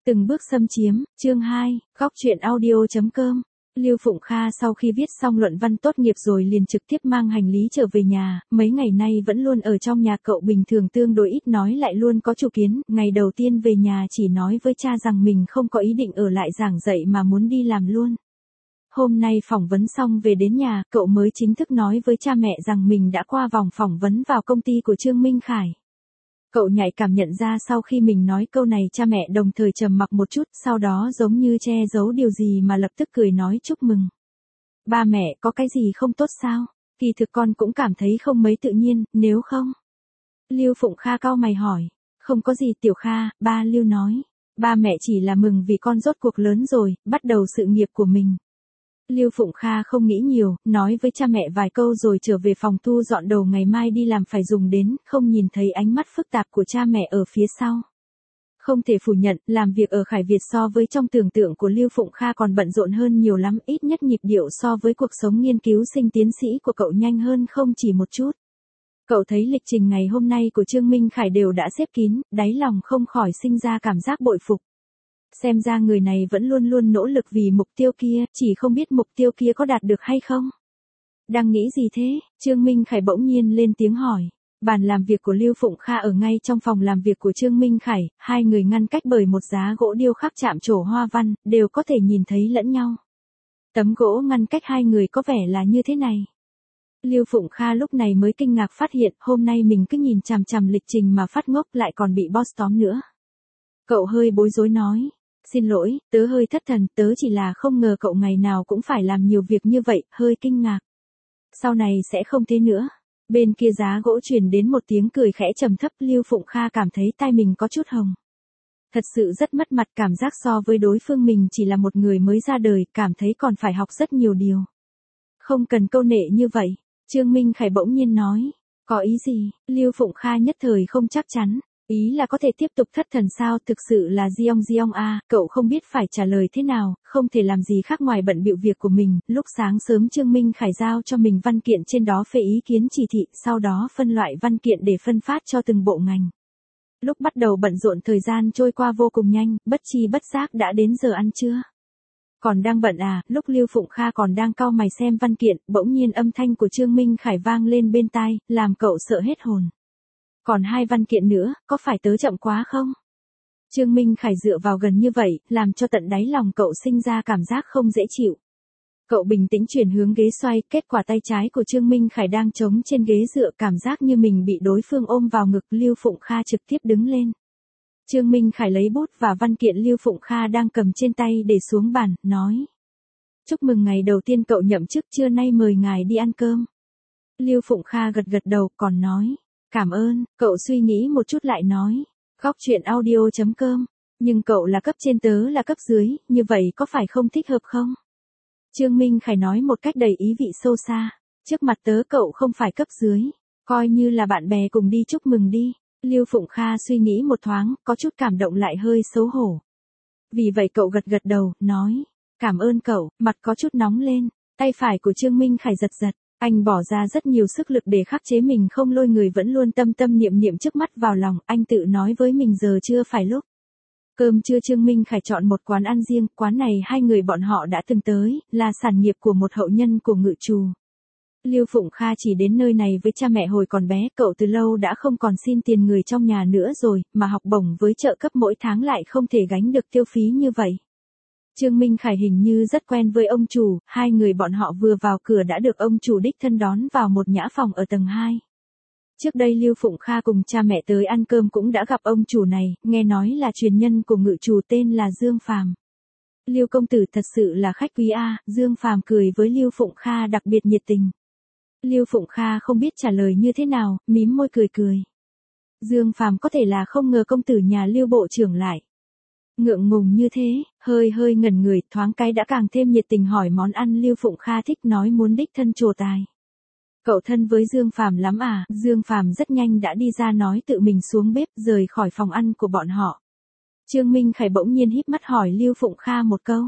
Từng bước xâm chiếm, chương 2, góc truyện audio.com. Lưu Phụng Kha sau khi viết xong luận văn tốt nghiệp rồi liền trực tiếp mang hành lý trở về nhà, mấy ngày nay vẫn luôn ở trong nhà. Cậu bình thường tương đối ít nói, lại luôn có chủ kiến, ngày đầu tiên về nhà chỉ nói với cha rằng mình không có ý định ở lại giảng dạy mà muốn đi làm luôn. Hôm nay phỏng vấn xong về đến nhà, cậu mới chính thức nói với cha mẹ rằng mình đã qua vòng phỏng vấn vào công ty của Trương Minh Khải. Cậu nhạy cảm nhận ra sau khi mình nói câu này cha mẹ đồng thời trầm mặc một chút, sau đó giống như che giấu điều gì mà lập tức cười nói chúc mừng. Ba mẹ có cái gì không tốt sao? Kỳ thực con cũng cảm thấy không mấy tự nhiên, nếu không. Lưu Phụng Kha cau mày hỏi. Không có gì Tiểu Kha, ba Lưu nói. Ba mẹ chỉ là mừng vì con rốt cuộc lớn rồi, bắt đầu sự nghiệp của mình. Lưu Phụng Kha không nghĩ nhiều, nói với cha mẹ vài câu rồi trở về phòng thu dọn đồ ngày mai đi làm phải dùng đến, không nhìn thấy ánh mắt phức tạp của cha mẹ ở phía sau. Không thể phủ nhận, làm việc ở Khải Việt so với trong tưởng tượng của Lưu Phụng Kha còn bận rộn hơn nhiều lắm, ít nhất nhịp điệu so với cuộc sống nghiên cứu sinh tiến sĩ của cậu nhanh hơn không chỉ một chút. Cậu thấy lịch trình ngày hôm nay của Trương Minh Khải đều đã xếp kín, đáy lòng không khỏi sinh ra cảm giác bội phục. Xem ra người này vẫn luôn luôn nỗ lực vì mục tiêu kia, chỉ không biết mục tiêu kia có đạt được hay không. Đang nghĩ gì thế? Trương Minh Khải bỗng nhiên lên tiếng hỏi. Bàn làm việc của Lưu Phụng Kha ở ngay trong phòng làm việc của Trương Minh Khải, hai người ngăn cách bởi một giá gỗ điêu khắc chạm trổ hoa văn, đều có thể nhìn thấy lẫn nhau. Tấm gỗ ngăn cách hai người có vẻ là như thế này. Lưu Phụng Kha lúc này mới kinh ngạc phát hiện, hôm nay mình cứ nhìn chằm chằm lịch trình mà phát ngốc lại còn bị boss tóm nữa. Cậu hơi bối rối nói. Xin lỗi, tớ hơi thất thần, tớ chỉ là không ngờ cậu ngày nào cũng phải làm nhiều việc như vậy, hơi kinh ngạc. Sau này sẽ không thế nữa. Bên kia giá gỗ truyền đến một tiếng cười khẽ trầm thấp, Lưu Phụng Kha cảm thấy tai mình có chút hồng. Thật sự rất mất mặt, cảm giác so với đối phương mình chỉ là một người mới ra đời, cảm thấy còn phải học rất nhiều điều. Không cần câu nệ như vậy, Trương Minh Khải bỗng nhiên nói. Có ý gì? Lưu Phụng Kha nhất thời không chắc chắn. Ý là có thể tiếp tục thất thần sao? Thực sự là Giong à, cậu không biết phải trả lời thế nào, không thể làm gì khác ngoài bận bịu việc của mình. Lúc sáng sớm Trương Minh Khải giao cho mình văn kiện, trên đó phê ý kiến chỉ thị, sau đó phân loại văn kiện để phân phát cho từng bộ ngành. Lúc bắt đầu bận rộn thời gian trôi qua vô cùng nhanh, bất chi bất giác đã đến giờ ăn trưa. Còn đang bận à? Lúc Lưu Phụng Kha còn đang cau mày xem văn kiện, bỗng nhiên âm thanh của Trương Minh Khải vang lên bên tai, làm cậu sợ hết hồn. Còn hai văn kiện nữa, có phải tớ chậm quá không? Trương Minh Khải dựa vào gần như vậy, làm cho tận đáy lòng cậu sinh ra cảm giác không dễ chịu. Cậu bình tĩnh chuyển hướng ghế xoay, kết quả tay trái của Trương Minh Khải đang chống trên ghế dựa, cảm giác như mình bị đối phương ôm vào ngực. Lưu Phụng Kha trực tiếp đứng lên. Trương Minh Khải lấy bút và văn kiện Lưu Phụng Kha đang cầm trên tay để xuống bàn, nói. Chúc mừng ngày đầu tiên cậu nhậm chức, trưa nay mời ngài đi ăn cơm. Lưu Phụng Kha gật gật đầu, còn nói. Cảm ơn, cậu suy nghĩ một chút lại nói. Góc truyện audio.com. Nhưng cậu là cấp trên, tớ là cấp dưới, như vậy có phải không thích hợp không? Trương Minh Khải nói một cách đầy ý vị sâu xa. Trước mặt tớ cậu không phải cấp dưới. Coi như là bạn bè cùng đi chúc mừng đi. Lưu Phụng Kha suy nghĩ một thoáng, có chút cảm động lại hơi xấu hổ. Vì vậy cậu gật gật đầu, nói. Cảm ơn cậu, mặt có chút nóng lên. Tay phải của Trương Minh Khải giật giật. Anh bỏ ra rất nhiều sức lực để khắc chế mình không lôi người vẫn luôn tâm tâm niệm niệm trước mắt vào lòng. Anh tự nói với mình giờ chưa phải lúc. Cơm trưa Trương Minh Khải chọn một quán ăn riêng. Quán này hai người bọn họ đã từng tới, là sản nghiệp của một hậu nhân của Ngự Trù. Lưu Phụng Kha chỉ đến nơi này với cha mẹ hồi còn bé. Cậu từ lâu đã không còn xin tiền người trong nhà nữa rồi, mà học bổng với trợ cấp mỗi tháng lại không thể gánh được tiêu phí như vậy. Trương Minh Khải hình như rất quen với ông chủ, hai người bọn họ vừa vào cửa đã được ông chủ đích thân đón vào một nhã phòng ở tầng 2. Trước đây Lưu Phụng Kha cùng cha mẹ tới ăn cơm cũng đã gặp ông chủ này, nghe nói là truyền nhân của Ngự Trù tên là Dương Phàm. Lưu công tử thật sự là khách quý a, Dương Phàm cười với Lưu Phụng Kha đặc biệt nhiệt tình. Lưu Phụng Kha không biết trả lời như thế nào, mím môi cười cười. Dương Phàm có thể là không ngờ công tử nhà Lưu bộ trưởng lại ngượng ngùng như thế, hơi ngẩn người, thoáng cái đã càng thêm nhiệt tình hỏi món ăn Lưu Phụng Kha thích, nói muốn đích thân trổ tài. Cậu thân với Dương Phàm lắm à? Dương Phàm rất nhanh đã đi ra nói tự mình xuống bếp, rời khỏi phòng ăn của bọn họ. Trương Minh Khải bỗng nhiên híp mắt hỏi Lưu Phụng Kha một câu.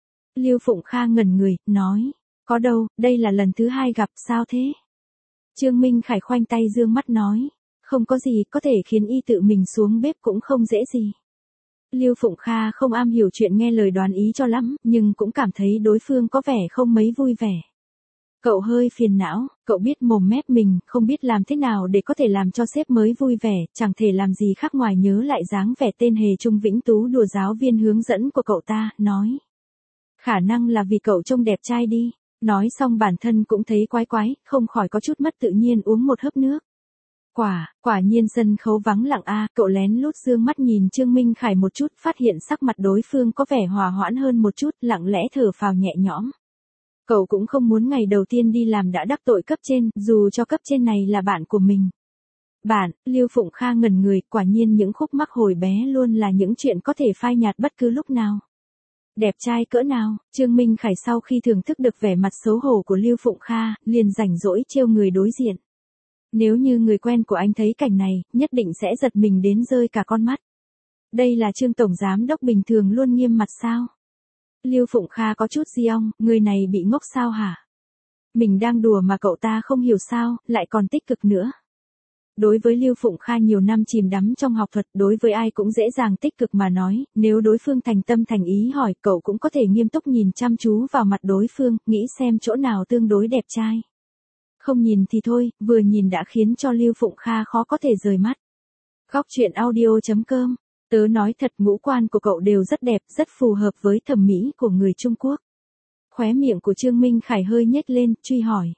Lưu Phụng Kha ngẩn người, nói, có đâu, đây là lần thứ 2 gặp, sao thế? Trương Minh Khải khoanh tay dương mắt nói, không có gì, có thể khiến y tự mình xuống bếp cũng không dễ gì. Lưu Phụng Kha không am hiểu chuyện nghe lời đoán ý cho lắm, nhưng cũng cảm thấy đối phương có vẻ không mấy vui vẻ. Cậu hơi phiền não, cậu biết mồm mép mình, không biết làm thế nào để có thể làm cho sếp mới vui vẻ, chẳng thể làm gì khác ngoài nhớ lại dáng vẻ tên hề Trung Vĩnh Tú đùa giáo viên hướng dẫn của cậu ta, nói. Khả năng là vì cậu trông đẹp trai đi. Nói xong bản thân cũng thấy quái quái, không khỏi có chút mất tự nhiên uống một hớp nước. Quả nhiên sân khấu vắng lặng cậu lén lút dương mắt nhìn Trương Minh Khải một chút, phát hiện sắc mặt đối phương có vẻ hòa hoãn hơn một chút, lặng lẽ thở phào nhẹ nhõm. Cậu cũng không muốn ngày đầu tiên đi làm đã đắc tội cấp trên, dù cho cấp trên này là bạn của mình. Bạn, Lưu Phụng Kha ngẩn người, quả nhiên những khúc mắc hồi bé luôn là những chuyện có thể phai nhạt bất cứ lúc nào. Đẹp trai cỡ nào, Trương Minh Khải sau khi thưởng thức được vẻ mặt xấu hổ của Lưu Phụng Kha, liền rảnh rỗi trêu người đối diện. Nếu như người quen của anh thấy cảnh này, nhất định sẽ giật mình đến rơi cả con mắt. Đây là Trương Tổng Giám Đốc bình thường luôn nghiêm mặt sao? Lưu Phụng Kha có chút di ong, người này bị ngốc sao hả? Mình đang đùa mà cậu ta không hiểu sao, lại còn tích cực nữa. Đối với Lưu Phụng Kha nhiều năm chìm đắm trong học thuật, đối với ai cũng dễ dàng tích cực mà nói, nếu đối phương thành tâm thành ý hỏi, cậu cũng có thể nghiêm túc nhìn chăm chú vào mặt đối phương, nghĩ xem chỗ nào tương đối đẹp trai. Không nhìn thì thôi, vừa nhìn đã khiến cho Lưu Phụng Kha khó có thể rời mắt. Góc truyện audio.com. Tớ nói thật, ngũ quan của cậu đều rất đẹp, rất phù hợp với thẩm mỹ của người Trung Quốc. Khóe miệng của Trương Minh Khải hơi nhếch lên, truy hỏi.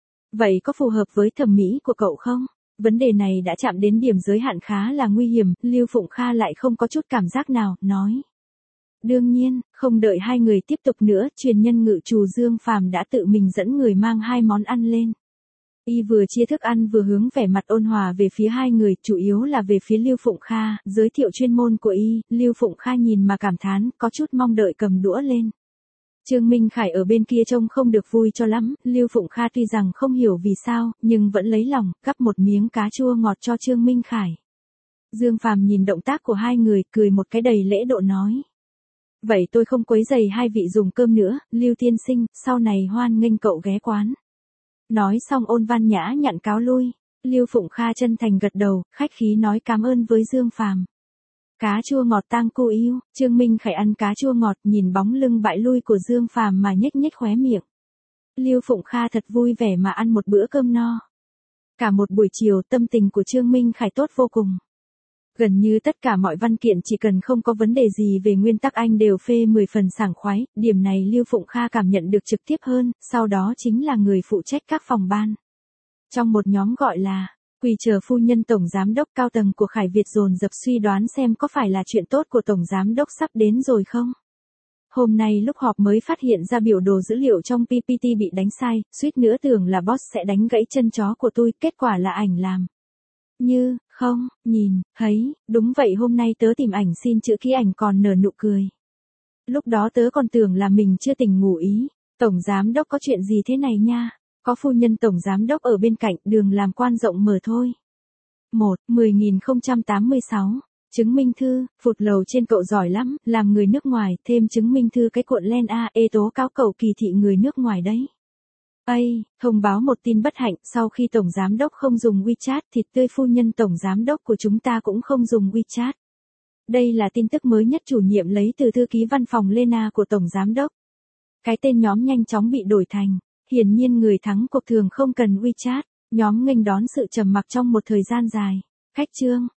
Vậy có phù hợp với thẩm mỹ của cậu không? Vấn đề này đã chạm đến điểm giới hạn khá là nguy hiểm, Lưu Phụng Kha lại không có chút cảm giác nào, nói. Đương nhiên, không đợi hai người tiếp tục nữa, truyền nhân ngự trù Dương Phàm đã tự mình dẫn người mang hai món ăn lên. Y vừa chia thức ăn vừa hướng vẻ mặt ôn hòa về phía hai người, chủ yếu là về phía Lưu Phụng Kha, giới thiệu chuyên môn của Y, Lưu Phụng Kha nhìn mà cảm thán, có chút mong đợi cầm đũa lên. Trương Minh Khải ở bên kia trông không được vui cho lắm, Lưu Phụng Kha tuy rằng không hiểu vì sao, nhưng vẫn lấy lòng, gắp một miếng cá chua ngọt cho Trương Minh Khải. Dương Phàm nhìn động tác của hai người, cười một cái đầy lễ độ nói. Vậy tôi không quấy rầy hai vị dùng cơm nữa, Lưu tiên sinh, sau này hoan nghênh cậu ghé quán. Nói xong ôn văn nhã nhặn cáo lui, Lưu Phụng Kha chân thành gật đầu, khách khí nói cảm ơn với Dương Phàm. Cá chua ngọt tang cô yêu, Trương Minh Khải ăn cá chua ngọt, nhìn bóng lưng bại lui của Dương Phàm mà nhếch nhếch khóe miệng. Lưu Phụng Kha thật vui vẻ mà ăn một bữa cơm no. Cả một buổi chiều tâm tình của Trương Minh Khải tốt vô cùng. Gần như tất cả mọi văn kiện chỉ cần không có vấn đề gì về nguyên tắc anh đều phê 10 phần sảng khoái, điểm này Lưu Phụng Kha cảm nhận được trực tiếp hơn, sau đó chính là người phụ trách các phòng ban. Trong một nhóm gọi là Quỳ chờ phu nhân tổng giám đốc, cao tầng của Khải Việt dồn dập suy đoán xem có phải là chuyện tốt của tổng giám đốc sắp đến rồi không. Hôm nay lúc họp mới phát hiện ra biểu đồ dữ liệu trong PPT bị đánh sai, suýt nữa tưởng là boss sẽ đánh gãy chân chó của tôi, kết quả là ảnh làm. Như, không, nhìn, thấy, đúng vậy, hôm nay tớ tìm ảnh xin chữ ký ảnh còn nở nụ cười. Lúc đó tớ còn tưởng là mình chưa tỉnh ngủ ý, tổng giám đốc có chuyện gì thế này nha, có phu nhân tổng giám đốc ở bên cạnh, đường làm quan rộng mở thôi. 10.086, chứng minh thư, phụt lầu trên cậu giỏi lắm, làm người nước ngoài, thêm chứng minh thư cái cuộn len tố cáo cậu kỳ thị người nước ngoài đấy. Thông báo một tin bất hạnh, sau khi tổng giám đốc không dùng WeChat, thịt tươi phu nhân tổng giám đốc của chúng ta cũng không dùng WeChat. Đây là tin tức mới nhất chủ nhiệm lấy từ thư ký văn phòng Lena của tổng giám đốc. Cái tên nhóm nhanh chóng bị đổi thành, hiển nhiên người thắng cuộc thường không cần WeChat, nhóm nghênh đón sự trầm mặc trong một thời gian dài. Khách Trương,